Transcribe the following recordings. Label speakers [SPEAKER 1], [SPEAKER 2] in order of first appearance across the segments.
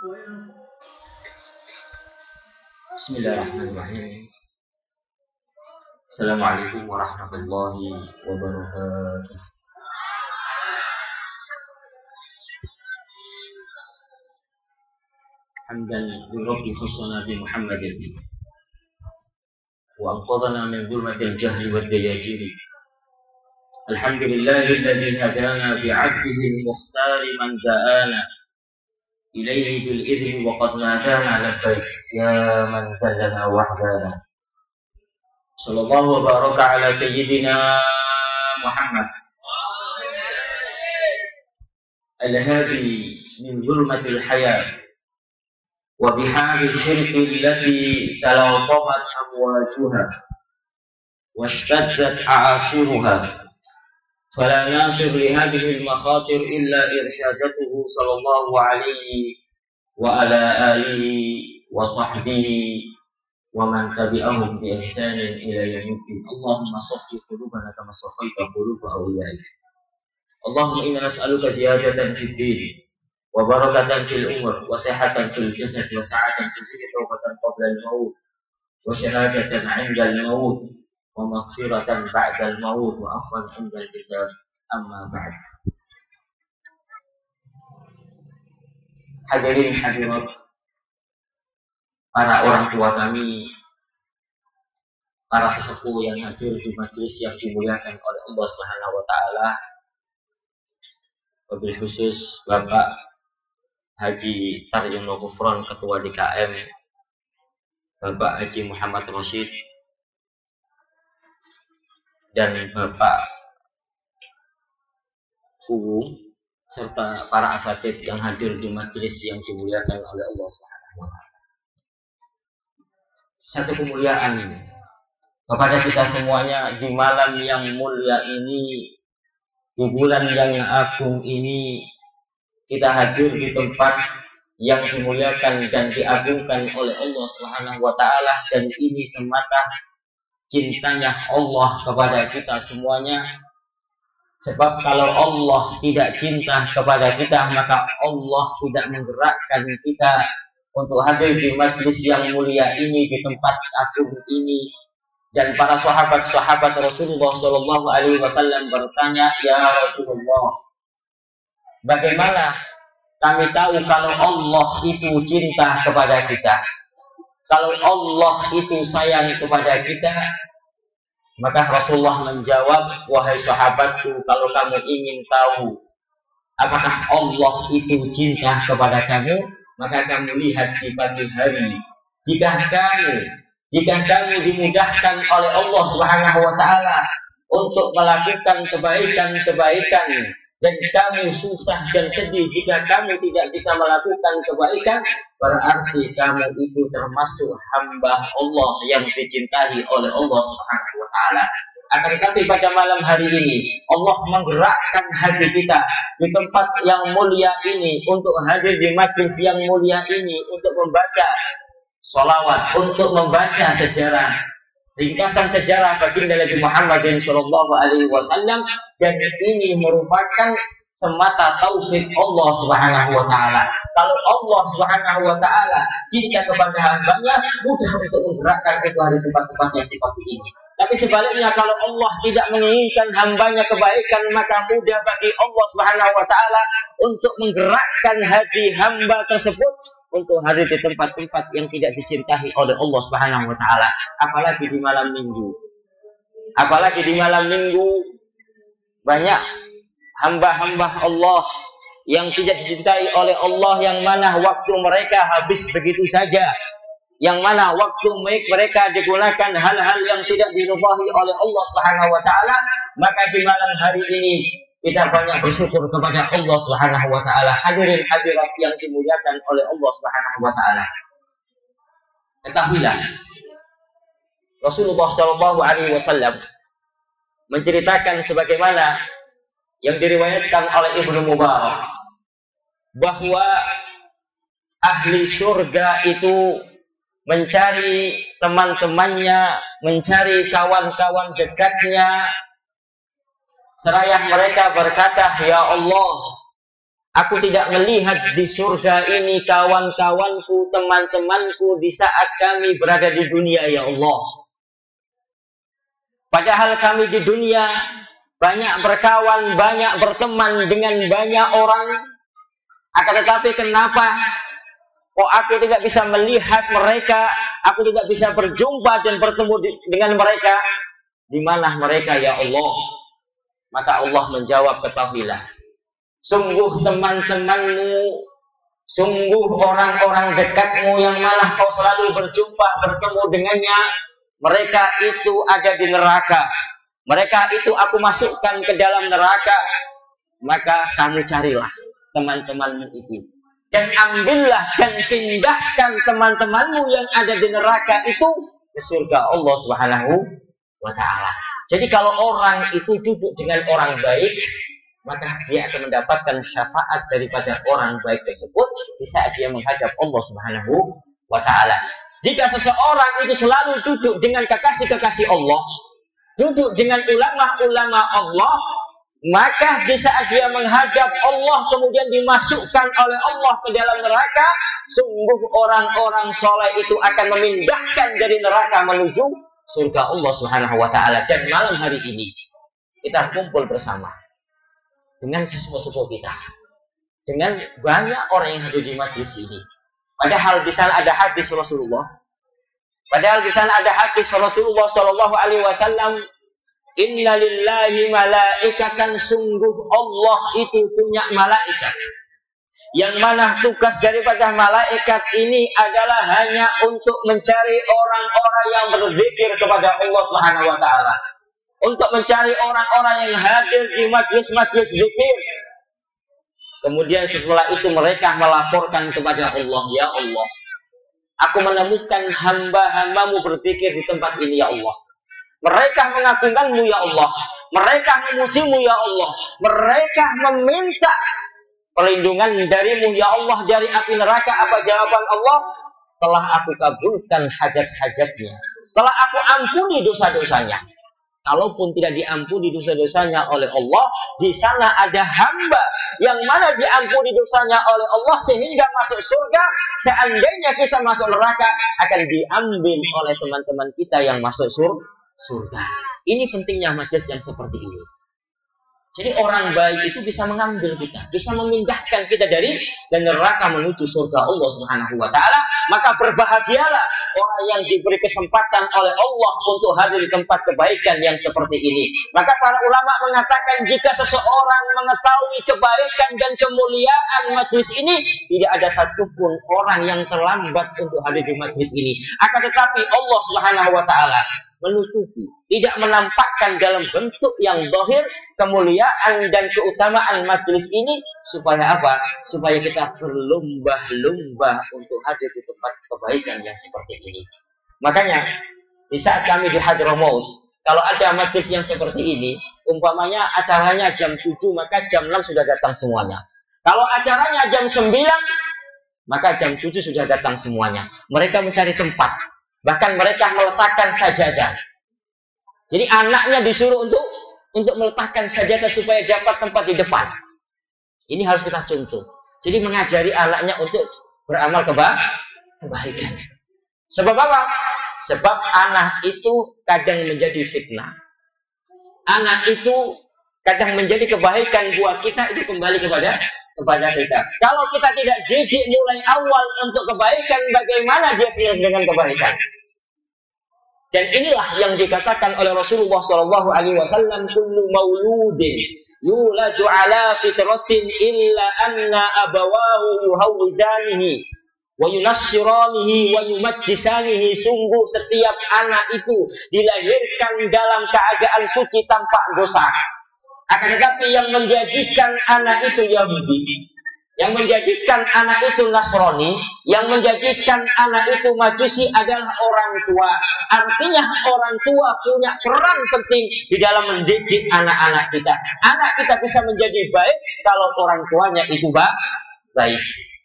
[SPEAKER 1] Bismillahirrahmanirrahim. Assalamualaikum warahmatullahi wabarakatuh. Hamdan lirabbi khussana bi Muhammadin wa anqadhana min dhulmatil jahli wad dayajiri. Alhamdulillahilladzi hadana bi 'abdihi al-mukhtari man da'ana ilaihi bil idzni wa qad nadana labbaik ya man zallana wahdana. Sallallahu wa baraka ala sayyidina Muhammad al-hadi min zulmatil hayat wa bihari syirki allati talaqamat amwajuha washtaddat a'asiruha fala nasir li hadhihi al-makhatir illa irsyadatuhu sallallahu alaihi wa ala alihi wa sahbihi wa man tabi'ahum bi ihsanin ila yaumiddin. Allahumma sahhih qulubana kama sahhaita quluba awliyaik. Allahumma inna nas'aluka ziyadatan fid din wa barakatan fil umur wa sihhatan fil jasad wa sa'atan fil rizqi tawbatan qabla al-maut wa syahadatan 'inda al-maut wa maghfiratan ba'da al-maut wa afwan 'inda al-hisab. Amma ba'd. Hadirin hadirat, para orang tua kami, para sesepuh yang hadir di majelis yang dimuliakan oleh Allah Subhanahu wa taala, wabil khusus Bapak Haji Taryono Kufron, Ketua DKM, Bapak Haji Muhammad Rosyid, dan Bapak Fuwu, serta para asatidz yang hadir di majelis yang dimuliakan oleh Allah Subhanahu wa taala. Satu kemuliaan kepada kita semuanya di malam yang mulia ini, di bulan yang agung ini, kita hadir di tempat yang dimuliakan dan diagungkan oleh Allah Subhanahu wa taala, dan ini semata cintanya Allah kepada kita semuanya. Sebab kalau Allah tidak cinta kepada kita, maka Allah tidak menggerakkan kita untuk hadir di majelis yang mulia ini, di tempat agung ini. Dan para sahabat-sahabat Rasulullah Shallallahu Alaihi Wasallam bertanya, ya Rasulullah, bagaimana kami tahu kalau Allah itu cinta kepada kita, kalau Allah itu sayang kepada kita? Maka Rasulullah menjawab, wahai sahabatku, kalau kamu ingin tahu apakah Allah itu cinta kepada kamu, maka kamu lihat di pagi hari. Jika kamu dimudahkan oleh Allah Subhanahu wa taala untuk melakukan kebaikan, dan kamu susah dan sedih jika kamu tidak bisa melakukan kebaikan, berarti kamu itu termasuk hamba Allah yang dicintai oleh Allah Subhanahu wa taala. Akan tetapi pada malam hari ini Allah menggerakkan hati kita di tempat yang mulia ini untuk hadir di majelis yang mulia ini, untuk membaca sholawat, untuk membaca sejarah, ringkasan sejarah baginda Nabi Muhammad sallallahu alaihi wasallam, dan ini merupakan semata taufik Allah Subhanahu wa taala. Kalau Allah Subhanahu wa taala cinta kepada hambanya, mudah untuk menggerakkan itu di tempat-tempat yang seperti ini. Tapi sebaliknya, kalau Allah tidak menginginkan hambanya kebaikan, maka mudah bagi Allah Subhanahu wa taala untuk menggerakkan hati hamba tersebut untuk hadir di tempat-tempat yang tidak dicintai oleh Allah Subhanahu wa taala. Apalagi di malam Minggu, banyak hamba-hamba Allah yang tidak dicintai oleh Allah, yang mana waktu mereka habis begitu saja, yang mana waktu mereka digunakan hal-hal yang tidak diridhai oleh Allah Subhanahu wa taala. Maka di malam hari ini kita banyak bersyukur kepada Allah Subhanahu wa taala. Hadirin hadirat yang dimuliakan oleh Allah Subhanahu wa taala, ketahuilah Rasulullah sallallahu alaihi wasallam menceritakan sebagaimana yang diriwayatkan oleh Ibnu Mubarak, bahwa ahli surga itu mencari teman-temannya, mencari kawan-kawan dekatnya, seraya mereka berkata, ya Allah, Aku tidak melihat di surga ini kawan-kawanku, teman-temanku di saat kami berada di dunia, ya Allah. Padahal kami di dunia banyak berkawan, banyak berteman dengan banyak orang. Akan tetapi kenapa kok aku tidak bisa melihat mereka, aku tidak bisa berjumpa dan bertemu dengan mereka? Di mana mereka, ya Allah? Maka Allah menjawab, ketahuilah, sungguh teman-temanmu, sungguh orang-orang dekatmu yang malah kau selalu berjumpa, bertemu dengannya, mereka itu ada di neraka. Mereka itu aku masukkan ke dalam neraka. Maka kamu carilah teman-temanmu itu, dan ambillah dan pindahkan teman-temanmu yang ada di neraka itu ke surga Allah Subhanahu wa ta'ala. Jadi kalau orang itu duduk dengan orang baik, maka dia akan mendapatkan syafaat daripada orang baik tersebut di saat dia menghadap Allah Subhanahu wa ta'ala. Jika seseorang itu selalu duduk dengan kekasih-kekasih Allah, duduk dengan ulama-ulama Allah, maka di saat dia menghadap Allah kemudian dimasukkan oleh Allah ke dalam neraka, sungguh orang-orang soleh itu akan memindahkan dari neraka menuju surga Allah Subhanahu wa ta'ala. Dan malam hari ini kita kumpul bersama dengan sesepuh-sepuh kita, dengan banyak orang yang hadir di majlis ini. Padahal di sana ada hadis Rasulullah. Padahal di sana ada hadis Rasulullah Shallallahu Alaihi Wasallam. Inna lillahi malaikatan, sungguh Allah itu punya malaikat, yang mana tugas daripada malaikat ini adalah hanya untuk mencari orang-orang yang berzikir kepada Allah Subhanahu wa ta'ala, untuk mencari orang-orang yang hadir di majlis-majlis zikir. Kemudian setelah itu mereka melaporkan kepada Allah, ya Allah, aku menemukan hamba-hambamu berzikir di tempat ini, ya Allah. Mereka mengagungkanmu, ya Allah. Mereka memujimu, ya Allah. Mereka meminta perlindungan darimu, ya Allah, dari api neraka. Apa jawaban Allah? Telah aku kabulkan hajat-hajatnya, telah aku ampuni dosa-dosanya. Kalaupun tidak diampuni dosa-dosanya oleh Allah, di sana ada hamba yang mana diampuni dosanya oleh Allah sehingga masuk surga. Seandainya kita masuk neraka, akan diambil oleh teman-teman kita yang masuk surga. Ini pentingnya majelis yang seperti ini. Jadi orang baik itu bisa mengambil kita, bisa memindahkan kita dari neraka menuju surga Allah Subhanahu wa ta'ala. Maka berbahagialah orang yang diberi kesempatan oleh Allah untuk hadir di tempat kebaikan yang seperti ini. Maka para ulama mengatakan, jika seseorang mengetahui kebaikan dan kemuliaan majelis ini, tidak ada satupun orang yang terlambat untuk hadir di majelis ini. Akan tetapi Allah Subhanahu wa ta'ala menutupi, tidak menampakkan dalam bentuk yang zahir kemuliaan dan keutamaan majelis ini, supaya apa? Supaya kita berlomba-lomba untuk hadir di tempat kebaikan yang seperti ini. Makanya di saat kami di Hadramaut, kalau ada majelis yang seperti ini, umpamanya acaranya jam 7, maka jam 6 sudah datang semuanya. Kalau acaranya jam 9, maka jam 7 sudah datang semuanya. Mereka mencari tempat. Bahkan mereka meletakkan sajadah. Jadi anaknya disuruh untuk meletakkan sajadah supaya dapat tempat di depan. Ini harus kita contoh. Jadi mengajari anaknya untuk beramal kebaikan. Sebab apa? Sebab anak itu kadang menjadi fitnah. Anak itu kadang menjadi kebaikan buat kita, itu kembali kepada kita. Kalau kita tidak didik mulai awal untuk kebaikan, bagaimana dia senang dengan kebaikan? Dan inilah yang dikatakan oleh Rasulullah Shallallahu Alaihi Wasallam, kullu mauludin yuladu ala fitratin illa anna abawahu yuhawidanihi wa yunassiranihi wa yumajjisanihi. Sungguh setiap anak itu dilahirkan dalam keadaan suci tanpa dosa. Akan tetapi yang menjadikan anak itu Yahudi, yang menjadikan anak itu Nasrani, yang menjadikan anak itu Majusi adalah orang tua. Artinya orang tua punya peran penting di dalam mendidik anak-anak kita. Anak kita bisa menjadi baik kalau orang tuanya itu baik.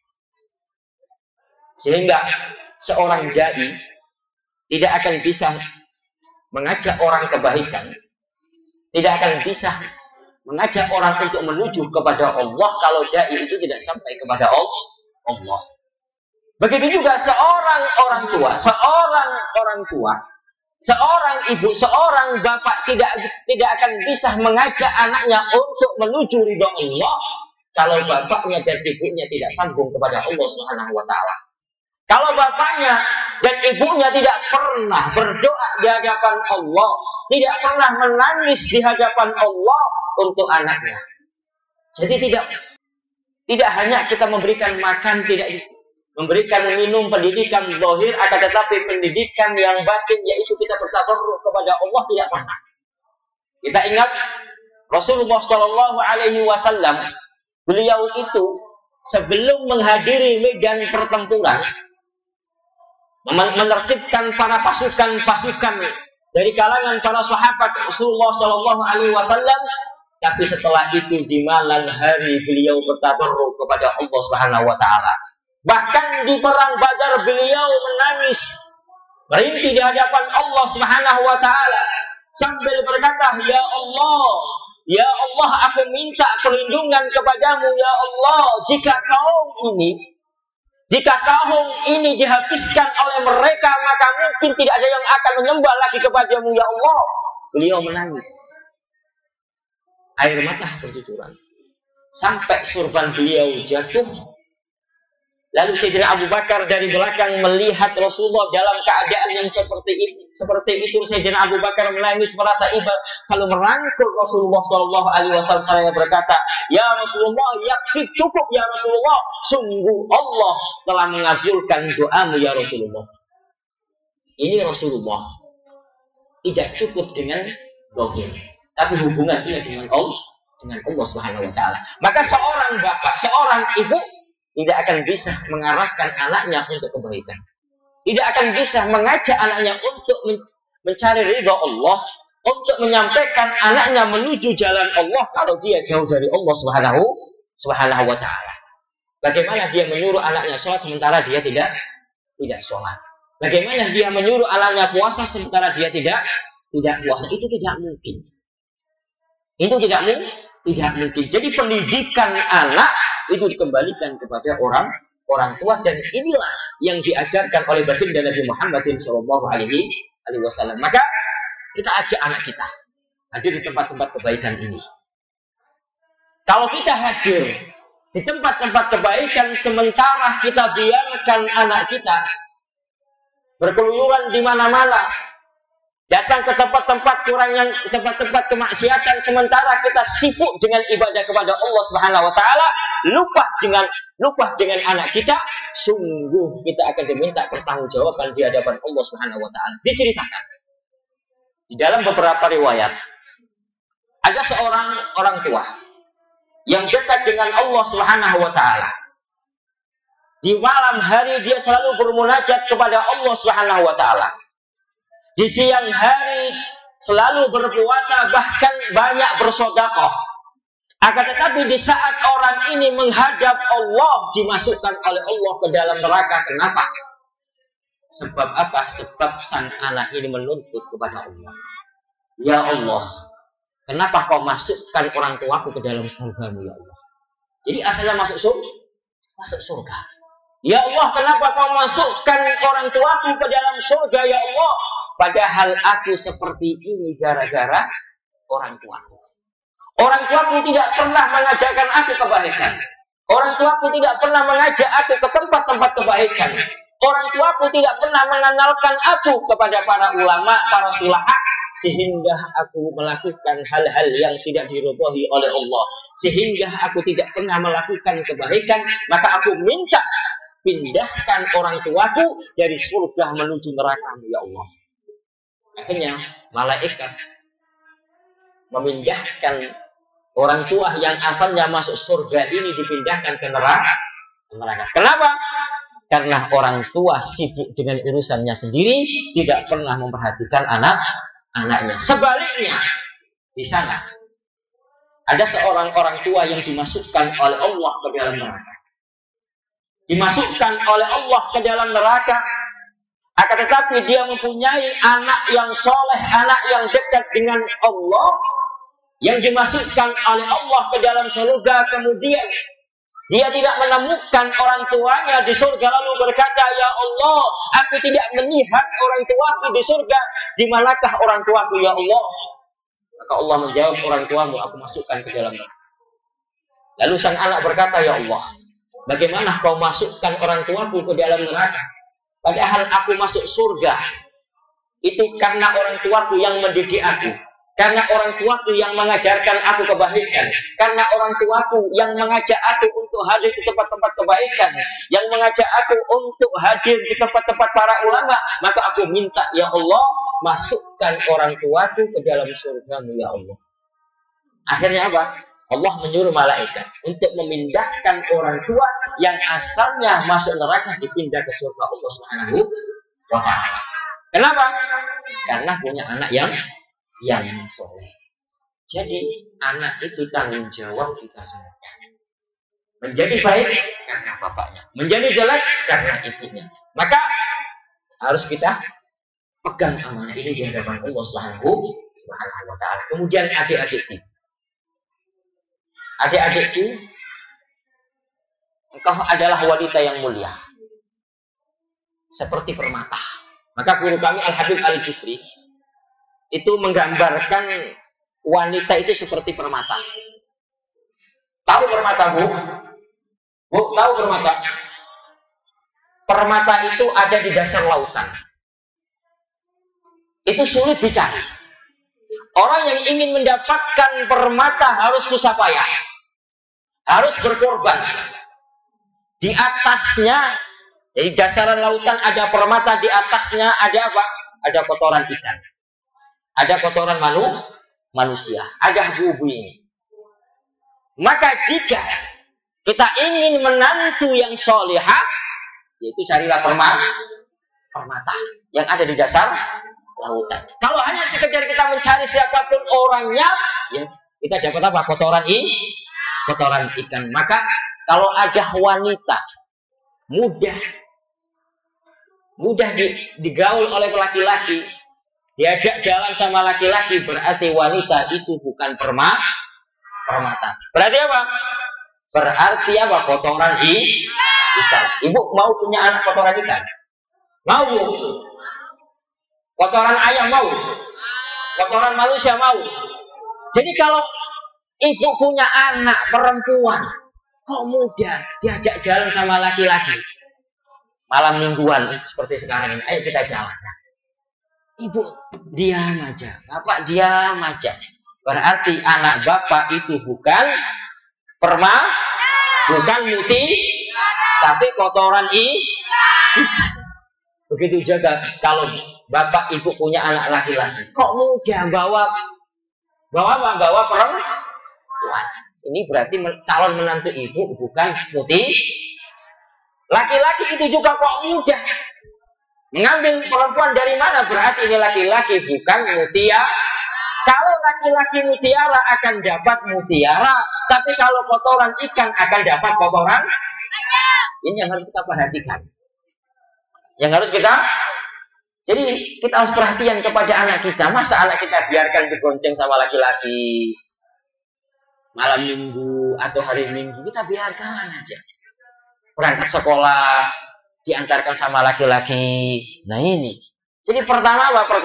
[SPEAKER 1] Sehingga seorang dai tidak akan bisa mengajak orang kebaikan, tidak akan bisa mengajak orang untuk menuju kepada Allah kalau dai itu tidak sampai kepada Allah. Begitu juga seorang orang tua, seorang ibu, seorang bapak tidak akan bisa mengajak anaknya untuk menuju ridha Allah kalau bapaknya dan ibunya tidak sambung kepada Allah Subhanahu wa taala. Kalau bapaknya dan ibunya tidak pernah berdoa di hadapan Allah, tidak pernah menangis di hadapan Allah untuk anaknya. Jadi tidak hanya kita memberikan makan, tidak memberikan minum, pendidikan zahir, akan tetapi pendidikan yang batin, yaitu kita bertadarruh kepada Allah, tidak pernah. Kita ingat Rasulullah Shallallahu Alaihi Wasallam, beliau itu sebelum menghadiri medan pertempuran, menertibkan para pasukan dari kalangan para sahabat Rasulullah Shallallahu Alaihi Wasallam. Tapi setelah itu di malam hari beliau bertadarruh kepada Allah Subhanahu Wa Taala. Bahkan di perang Badar beliau menangis, merintih di hadapan Allah Subhanahu Wa Taala sambil berkata, Ya Allah, aku minta perlindungan kepadamu, Ya Allah, jika kaum ini dihabiskan oleh mereka, maka mungkin tidak ada yang akan menyembah lagi kepadamu, Ya Allah. Beliau menangis, air mata bercucuran sampai surban beliau jatuh. Lalu Sayyidina Abu Bakar dari belakang melihat Rasulullah dalam keadaan yang seperti itu. Sayyidina Abu Bakar menangis, merasa iba, selalu merangkul Rasulullah Shallallahu Alaihi Wasallam. Saya berkata, Ya Rasulullah, yakfi, cukup ya Rasulullah. Sungguh Allah telah mengabulkan doamu ya Rasulullah. Ini Rasulullah tidak cukup dengan zahir, tapi hubungannya dengan Allah Subhanahu Wa Taala. Maka seorang bapak, seorang ibu tidak akan bisa mengarahkan anaknya untuk kebaikan. Tidak akan bisa mengajak anaknya untuk mencari ridha Allah, untuk menyampaikan anaknya menuju jalan Allah kalau dia jauh dari Allah Subhanahu Wa Taala. Bagaimana dia menyuruh anaknya sholat sementara dia tidak sholat? Bagaimana dia menyuruh anaknya puasa sementara dia tidak puasa? Itu tidak mungkin. Itu tidak mungkin. Jadi pendidikan anak itu dikembalikan kepada orang tua, dan inilah yang diajarkan oleh baginda Nabi Muhammad Shallallahu Alaihi Wasallam. Maka kita ajak anak kita hadir di tempat-tempat kebaikan ini. Kalau kita hadir di tempat-tempat kebaikan sementara kita biarkan anak kita berkeluyuran di mana-mana, datang ke tempat-tempat kemaksiatan sementara kita sibuk dengan ibadah kepada Allah Subhanahu Wa Taala, lupa dengan anak kita, sungguh kita akan diminta pertanggungjawaban di hadapan Allah Subhanahu Wa Taala. Diceritakan di dalam beberapa riwayat, ada seorang orang tua yang dekat dengan Allah Subhanahu Wa Taala. Di malam hari dia selalu bermunajat kepada Allah Subhanahu Wa Taala. Di siang hari selalu berpuasa, bahkan banyak bersedekah. Akan tetapi di saat orang ini menghadap Allah, dimasukkan oleh Allah ke dalam neraka. Kenapa? Sebab apa? Sebab sang anak ini menuntut kepada Allah. Ya Allah, kenapa kau masukkan orang tuaku ke dalam surga-Mu ya Allah? Jadi asalnya masuk surga. Ya Allah, kenapa kau masukkan orang tuaku ke dalam surga ya Allah? Padahal aku seperti ini gara-gara orang tuaku. Orang tuaku tidak pernah mengajarkan aku kebaikan. Orang tuaku tidak pernah mengajak aku ke tempat-tempat kebaikan. Orang tuaku tidak pernah mengenalkan aku kepada para ulama, para sulaha, sehingga aku melakukan hal-hal yang tidak diridhoi oleh Allah. Sehingga aku tidak pernah melakukan kebaikan, maka aku minta pindahkan orang tuaku dari surga menuju neraka-Mu ya Allah. Akhirnya malaikat memindahkan orang tua yang asalnya masuk surga ini, dipindahkan ke neraka. Kenapa? Karena orang tua sibuk dengan urusannya sendiri, tidak pernah memperhatikan anaknya. Sebaliknya, di sana ada seorang orang tua yang dimasukkan oleh Allah ke dalam neraka. Dimasukkan oleh Allah ke dalam neraka. Akan tetapi dia mempunyai anak yang soleh, anak yang dekat dengan Allah. yang dimasukkan oleh Allah ke dalam surga, kemudian dia tidak menemukan orang tuanya di surga lalu berkata, ya Allah, aku tidak melihat orang tuaku di surga, di manakah orang tuaku ya Allah? Maka Allah menjawab, orang tuamu aku masukkan ke dalam neraka. Lalu sang anak berkata, ya Allah, bagaimana kau masukkan orang tuaku ke dalam neraka? Padahal aku masuk surga itu karena orang tuaku yang mendidik aku, karena orang tuaku yang mengajarkan aku kebaikan, karena orang tuaku yang mengajak aku untuk hadir di tempat-tempat kebaikan, yang mengajak aku untuk hadir di tempat-tempat para ulama. Maka aku minta, ya Allah, masukkan orang tuaku ke dalam surga-Mu ya Allah. Akhirnya apa? Allah menyuruh malaikat untuk memindahkan orang tua yang asalnya masuk neraka dipindah ke surga Allah Subhanahu wa taala. Kenapa? Karena punya anak yang soleh. Jadi anak itu tanggung jawab kita semua. Menjadi baik karena bapaknya, menjadi jelek karena ibunya. Maka harus kita pegang amanah ini di hadapan Allah Subhanahu wa taala. Kemudian adik-adikku, engkau adalah wanita yang mulia, seperti permata. Maka guru kami Al-Habib Al-Jufri itu menggambarkan wanita itu seperti permata. Tahu permata, Bu? Bu, tahu permata? Permata itu ada di dasar lautan. Itu sulit dicari. Orang yang ingin mendapatkan permata harus susah payah, harus berkorban. Di atasnya, jadi dasaran lautan ada permata, di atasnya ada apa? Ada kotoran ikan, ada kotoran manusia, ada bubu ini. Maka jika kita ingin menantu yang solehah, yaitu carilah permata yang ada di dasar lautan. Kalau hanya sekedar kita mencari siapapun orangnya, ya kita dapat apa? Kotoran ikan. Maka kalau ada wanita mudah digaul oleh laki-laki, diajak jalan sama laki-laki, berarti wanita itu bukan permata. Berarti apa? Berarti apa? Kotoran ikan. Ibu mau punya anak kotoran ikan? Mau? Kotoran ayam mau? Kotoran manusia mau? Jadi kalau ibu punya anak perempuan, kok mudah diajak jalan sama laki-laki? Malam mingguan seperti sekarang ini, ayo kita jalan. Nah, ibu diam aja, bapak diam aja. Berarti anak bapak itu bukan bukan muti, tapi kotoran ikan. Begitu juga kalau bapak ibu punya anak laki-laki, kok mudah bawa perempuan. Ini berarti calon menantu ibu bukan muti. Laki-laki itu juga kok mudah mengambil perempuan dari mana? Berarti ini laki-laki bukan mutiara. Kalau laki-laki mutiara akan dapat mutiara, tapi kalau kotoran ikan akan dapat kotoran. Ini yang harus kita perhatikan. Jadi kita harus perhatian kepada anak kita. Masa anak kita biarkan digonceng sama laki-laki malam minggu atau hari minggu, kita biarkan aja. Berangkat sekolah diantarkan sama laki-laki. Nah ini. Jadi pertama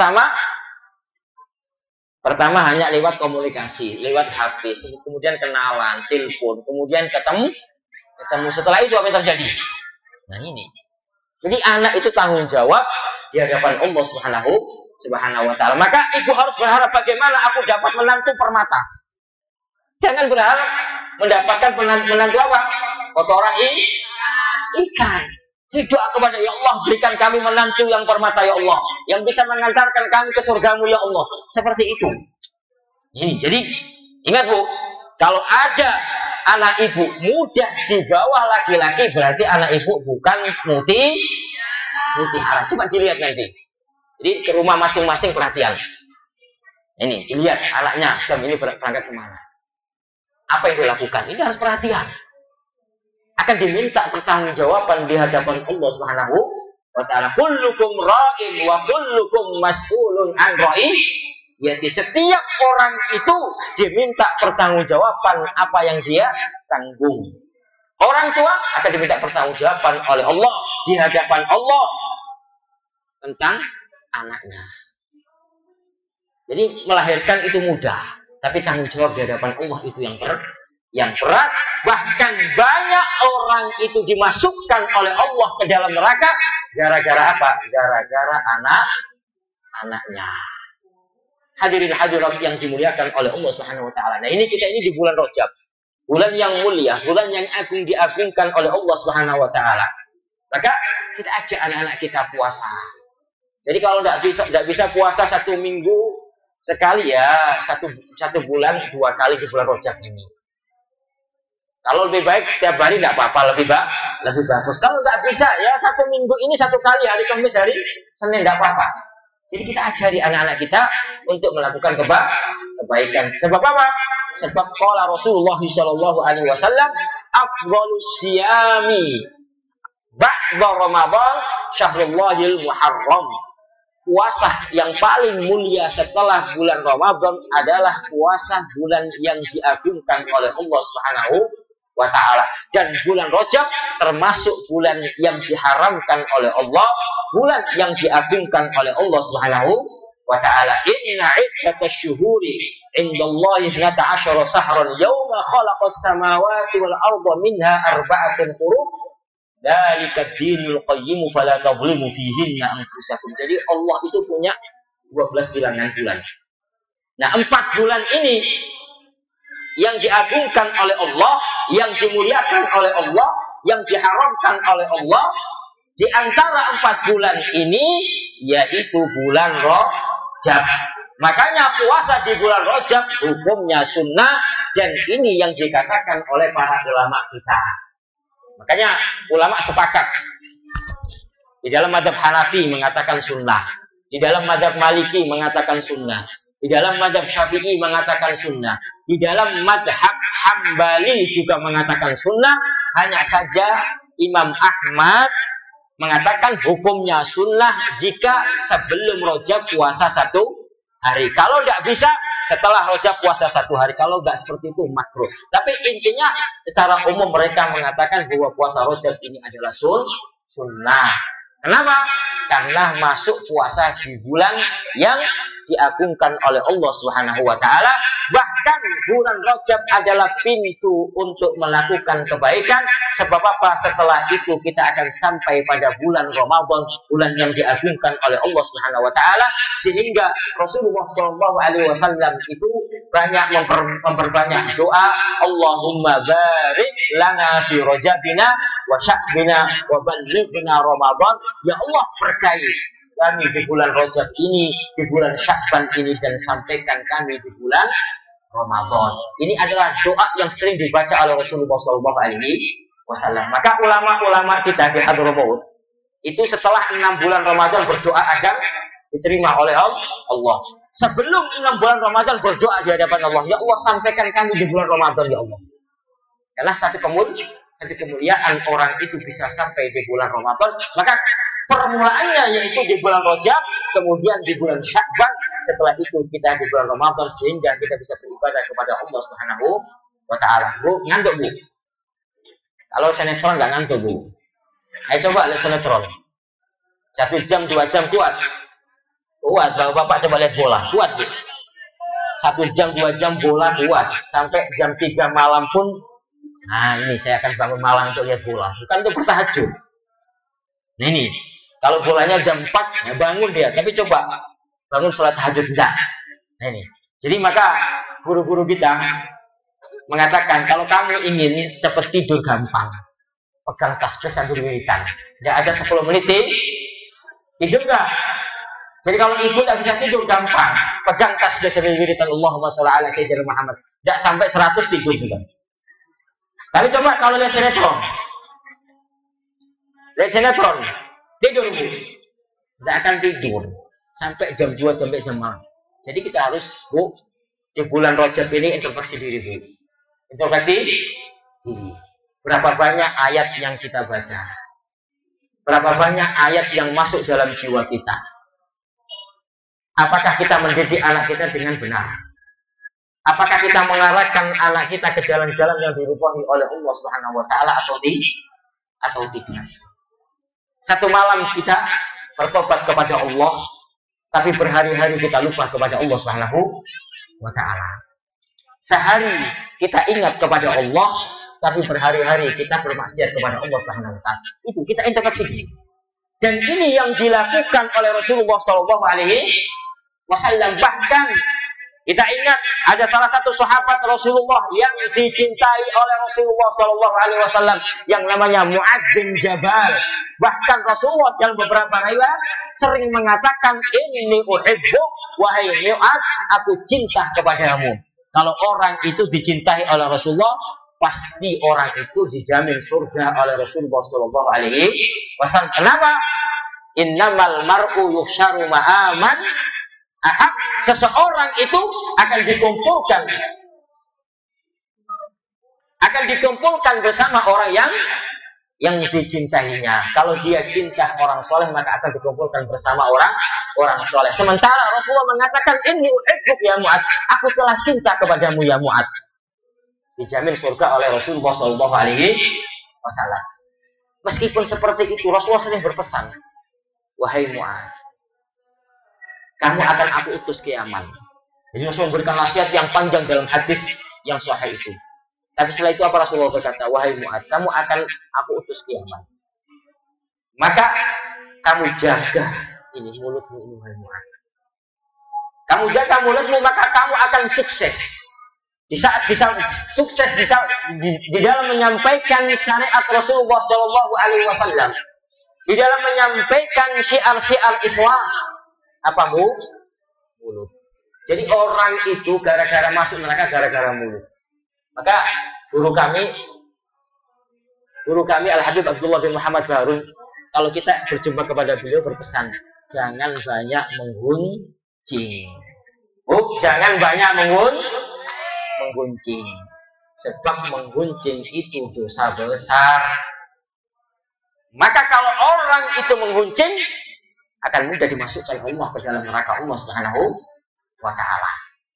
[SPEAKER 1] hanya lewat komunikasi, lewat HP, kemudian kenalan, telepon, kemudian ketemu. Setelah itu apa yang terjadi? Nah ini. Jadi anak itu tanggung jawab di hadapan Allah Subhanahu wa taala. Maka ibu harus berharap, bagaimana aku dapat menantu permata. Jangan berharap mendapatkan menantu apa? Kotoran ikan. Jadi doa kepada ya Allah, berikan kami menantu yang permata ya Allah, yang bisa mengantarkan kami ke surgamu ya Allah. Seperti itu. Ini. Jadi ingat Bu, kalau ada anak ibu mudah di bawah laki-laki, berarti anak ibu bukan mutiara. Coba dilihat nanti. Jadi ke rumah masing-masing perhatian. Ini dilihat anaknya jam ini berangkat kemana. Apa yang dilakukan? Ini harus perhatian. Akan diminta pertanggungjawaban di hadapan Allah Subhanahu wa taala. Kullukum ra'in wa kullukum mas'ulun an Yaitu setiap orang itu diminta pertanggungjawaban apa yang dia tanggung. Orang tua akan diminta pertanggungjawaban oleh Allah di hadapan Allah tentang anaknya. Jadi melahirkan itu mudah, tapi tanggung jawab di hadapan Allah itu yang berat. Bahkan banyak orang itu dimasukkan oleh Allah ke dalam neraka gara-gara apa? Gara-gara anaknya. Hadirin hadirat yang dimuliakan oleh Allah Subhanahu wa taala. Nah, ini kita ini di bulan Rajab. Bulan yang mulia, bulan yang agung diagungkan oleh Allah Subhanahu wa taala. Maka kita ajak anak-anak kita puasa. Jadi kalau tidak bisa puasa 1 minggu sekali ya, satu bulan 2 kali di bulan Rajab ini. Kalau lebih baik setiap hari tidak apa-apa, lebih bagus. Kalau nggak bisa ya 1 minggu ini 1 kali, hari Kamis, hari Senin tidak apa-apa. Jadi kita ajari anak-anak kita untuk melakukan kebaikan. Sebab apa? Sebab qala Rasulullah sallallahu alaihi wasallam, afdhalus siyami ba'da Ramadan syahrullahil muharram. Puasa yang paling mulia setelah bulan Ramadan adalah puasa bulan yang diagungkan oleh Allah Subhanahu wa ta'ala. Dan bulan Rajab termasuk bulan yang diharamkan oleh Allah, bulan yang diagungkan oleh Allah Subhanahu wa ta'ala. Inna iddatash syuhuri indallahi 12 shahran yawma khalaqas samawati wal arda minha arba'atun hurum dzalika ad-dinul qayyim fala tadhlimu fihinna anfusakum. Jadi Allah itu punya 12 bilangan bulan. Nah, 4 bulan ini yang diagungkan oleh Allah, yang dimuliakan oleh Allah, yang diharamkan oleh Allah. Di antara 4 bulan ini yaitu bulan Rajab. Makanya puasa di bulan Rajab hukumnya sunnah, dan ini yang dikatakan oleh para ulama kita. Makanya ulama sepakat. Di dalam mazhab Hanafi mengatakan sunnah, di dalam mazhab Maliki mengatakan sunnah, di dalam mazhab Syafi'i mengatakan sunnah, di dalam mazhab Hambali juga mengatakan sunnah. Hanya saja Imam Ahmad mengatakan hukumnya sunnah jika sebelum Rajab puasa 1 hari. Kalau tidak bisa setelah Rajab puasa 1 hari. Kalau tidak seperti itu makruh. Tapi intinya secara umum mereka mengatakan bahwa puasa Rajab ini adalah sunnah. Kenapa? Karena masuk puasa di bulan yang diagungkan oleh Allah Subhanahu wa taala. Bahkan bulan Rajab adalah pintu untuk melakukan kebaikan. Sebab apa? Setelah itu kita akan sampai pada bulan Ramadan, bulan yang diagungkan oleh Allah Subhanahu wa taala, sehingga Rasulullah sallallahu alaihi wasallam itu banyak memperbanyak doa, Allahumma barik lana fi rajabina wa sya'bina wa ballighna Ramadan. Ya Allah, berkahi kami di bulan Rajab ini, di bulan Sya'ban ini, dan sampaikan kami di bulan Ramadan. Ini adalah doa yang sering dibaca oleh Rasulullah SAW. Maka ulama-ulama kita di Hadramaut itu setelah 6 bulan Ramadan berdoa agar diterima oleh Allah. Sebelum 6 bulan Ramadan berdoa di hadapan Allah, ya Allah, sampaikan kami di bulan Ramadan, ya Allah. Karena satu kemuliaan orang itu bisa sampai di bulan Ramadan. Maka permulaannya yaitu di bulan Rajab, kemudian di bulan Sya'ban, setelah itu kita di bulan Ramadan, sehingga kita bisa beribadah kepada Allah Subhanahu wa taala. Bu, ngantuk Bu? Kalau sinetron nggak ngantuk Bu? Ayo coba lihat sinetron. 1 jam 2 jam kuat? Kuat. Bapak coba lihat bola, kuat Bu? 1 jam 2 jam bola kuat. Sampai jam 3 malam pun. Nah, ini saya akan bangun malam untuk lihat bola, bukan untuk bertahajud. Nah, ini kalau bolanya jam 4 ya bangun dia, tapi coba bangun sholat tahajud enggak. Nah, ini. Jadi maka guru-guru kita mengatakan kalau kamu ingin cepat tidur gampang, pegang tasbih sambil wiridan. Enggak ada 10 menit tidur enggak. Jadi kalau ibu tidak bisa tidur gampang, pegang tasbih sambil wiridan, Allahumma sholli ala sayyidina Muhammad. Enggak sampai 100 tidur juga. Tapi coba kalau lihat sinetron. Lihat sinetron, tidur Bu. Tidak akan tidur sampai jam 2 sampai jam malam. Jadi kita harus Bu, di bulan Rajab ini introspeksi diri Bu. Introspeksi diri. Berapa banyak ayat yang kita baca? Berapa banyak ayat yang masuk dalam jiwa kita? Apakah kita mendidik anak kita dengan benar? Apakah kita mengarahkan anak kita ke jalan-jalan yang diridhoi oleh Allah Subhanahu wa taala atau tidak? Satu malam kita bertobat kepada Allah, tapi berhari-hari kita lupa kepada Allah Subhanahu wa taala. Sehari kita ingat kepada Allah, tapi berhari-hari kita bermaksiat kepada Allah Subhanahu wa taala. Itu kita introspeksi diri. Dan ini yang dilakukan oleh Rasulullah sallallahu alaihi wasallam. Bahkan kita ingat ada salah satu sahabat Rasulullah yang dicintai oleh Rasulullah sallallahu alaihi wasallam yang namanya Mu'adz bin Jabal. Bahkan Rasulullah dalam beberapa riwayat sering mengatakan, "Inni uhibbu, wahai Mu'adz, aku cinta kepadamu." Kalau orang itu dicintai oleh Rasulullah, pasti orang itu dijamin surga oleh Rasulullah sallallahu alaihi wasallam. Kenapa? Innamal mar'u yuhsyaru ma'aman ahab. Seseorang itu akan dikumpulkan bersama orang yang dicintainya. Kalau dia cinta orang soleh, maka akan dikumpulkan bersama orang soleh. Sementara Rasulullah mengatakan, "Inni uhibbuk ya Mu'adz, aku telah cinta kepadamu ya Mu'adz." Dijamin surga oleh Rasulullah sallallahu alaihi wasallam. Meskipun seperti itu, Rasulullah sering berpesan, "Wahai Mu'adz, kamu akan aku utus ke Yaman." Jadi Rasulullah memberikan nasihat yang panjang dalam hadis yang sahih itu. Tapi setelah itu apa Rasulullah berkata, "Wahai Mu'adz, kamu akan aku utus ke Yaman. Maka kamu jaga ini mulutmu ini, wahai Mu'adz. Kamu jaga mulutmu, maka kamu akan sukses. Di saat bisa sukses di dalam menyampaikan syariat Rasulullah Shallallahu Alaihi Wasallam, di dalam menyampaikan syiar-syiar Islam, apa mulut. Jadi orang itu gara-gara masuk neraka gara-gara mulut. Maka guru kami Al-Habib Abdullah bin Muhammad Bahrun, kalau kita berjumpa kepada beliau berpesan, jangan banyak menggunjing. Jangan banyak menggunjing. Sebab menggunjing itu dosa besar. Maka kalau orang itu menggunjing, akan mudah dimasukkan Allah ke dalam neraka Allah Subhanahu wa taala.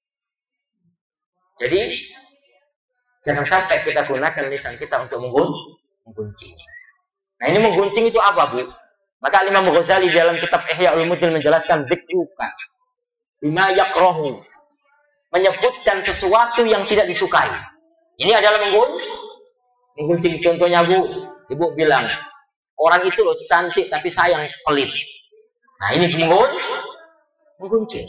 [SPEAKER 1] Jadi jangan sampai kita gunakan lisan kita untuk menggunjing. Nah, ini menggunjing itu apa, Bu? Maka Imam Ghazali dalam kitab Ihya Ulumuddin menjelaskan dzikruka bima yakrahu, menyebutkan sesuatu yang tidak disukai. Ini adalah menggunjing. Contohnya, Bu, Ibu bilang, orang itu loh cantik tapi sayang pelit. Nah, ini menggunjing.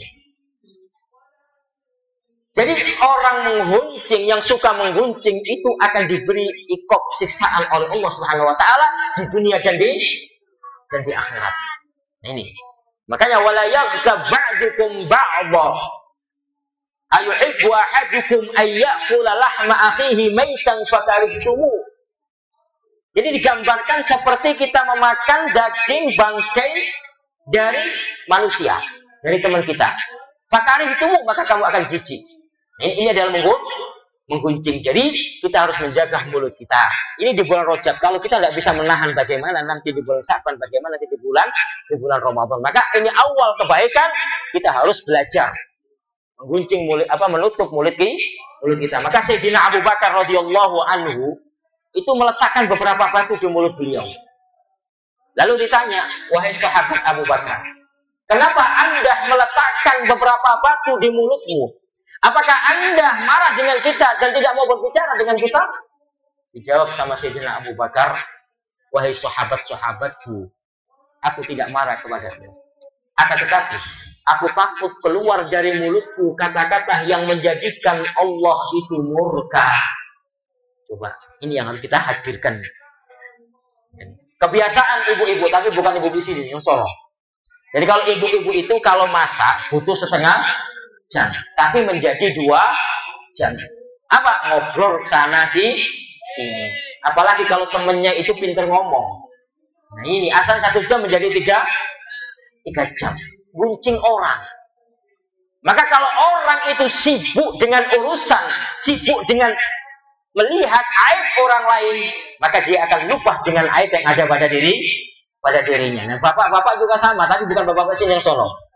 [SPEAKER 1] Jadi orang menggunjing, yang suka menggunjing itu akan diberi iqab siksaan oleh Allah Subhanahu wa taala di dunia dan di akhirat. Ini. Makanya wala yaghtab ba'dukum ba'dha. Ayuhibbu ahadukum ay ya'kula lahma akhihi maitan fakarihtumu. Jadi digambarkan seperti kita memakan daging bangkai dari manusia, dari teman kita. Fakarihtumu, maka kamu akan jijik. Ini adalah menggunjing. Jadi kita harus menjaga mulut kita. Ini di bulan Rajab. Kalau kita tidak bisa menahan, bagaimana nanti di bulan Sya'ban, bagaimana nanti di bulan Ramadan. Maka ini awal kebaikan, kita harus belajar menggunjing mulut, menutup mulut kita. Maka Sayyidina Abu Bakar radhiyallahu anhu itu meletakkan beberapa batu di mulut beliau. Lalu ditanya, "Wahai sahabat Abu Bakar, kenapa Anda meletakkan beberapa batu di mulutmu? Apakah Anda marah dengan kita dan tidak mau berbicara dengan kita?" Dijawab sama Sayyidina Abu Bakar, "Wahai sahabat-sahabatku, aku tidak marah kepadamu. Akan tetapi, aku takut keluar dari mulutku kata-kata yang menjadikan Allah itu murka." Coba, ini yang harus kita hadirkan. Kebiasaan ibu-ibu, tapi bukan ibu di sini, yang Solo. Jadi kalau ibu-ibu itu kalau masak butuh setengah jam, tapi menjadi 2 jam. Apa? Ngobrol sana sini. Apalagi kalau temennya itu pinter ngomong. Nah ini, asal 1 jam menjadi 3 jam. Guncing orang. Maka kalau orang itu sibuk dengan urusan, sibuk dengan melihat aib orang lain, maka dia akan lupa dengan aib yang ada pada dirinya. Nah, bapak-bapak juga sama, tapi bukan bapak-bapak sini yang Solo.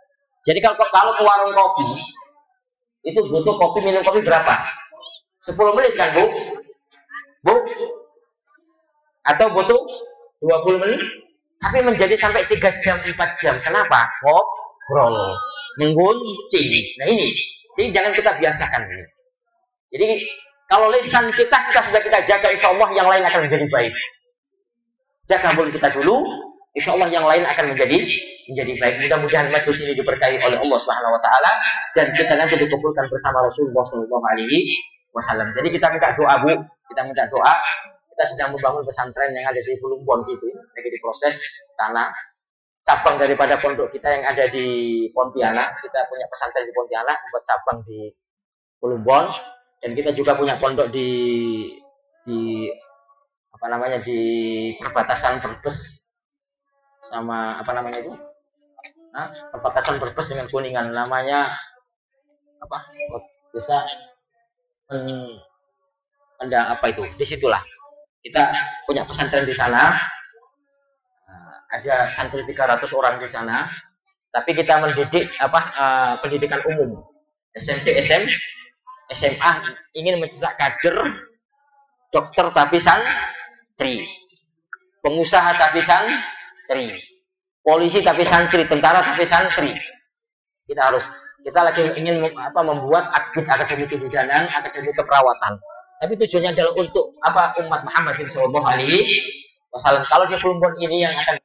[SPEAKER 1] Jadi kalau ke warung kopi itu butuh minum kopi berapa? 10 menit kan, Bu? Bu? Atau butuh 20 menit? Tapi menjadi sampai 3 jam, 4 jam. Kenapa? Ngobrol, menggunting. Nah ini. Jadi jangan kita biasakan ini. Jadi kalau lisan kita sudah kita jaga, insya Allah yang lain akan menjadi baik. Jaga mulut kita dulu, insya Allah yang lain akan menjadi baik. Mudah-mudahan majelis ini diberkahi oleh Allah Subhanahu Wa Taala dan kita nanti dikumpulkan bersama Rasulullah Sallallahu Alaihi Wasallam. Jadi kita minta doa, Bu. Kita minta doa. Kita sedang membangun pesantren yang ada di Pulumbon situ, lagi diproses tanah. Cabang daripada pondok kita yang ada di Pontianak, kita punya pesantren di Pontianak, buat cabang di Pulumbon, dan kita juga punya pondok di perbatasan Brebes sama perbatasan Brebes dengan Kuningan, namanya desa disitulah. Kita punya pesantren di sana, ada santri 300 orang di sana, tapi kita mendidik pendidikan umum, SMP, SMA, ingin mencetak kader, dokter tapi santri, pengusaha tapi santri, polisi tapi santri, tentara tapi santri. Kita lagi ingin membuat akademi kebidanan, akademi keperawatan. Tapi tujuannya adalah untuk umat Muhammad sallallahu alaihi wasallam. Kalau di Pulumbon ini yang akan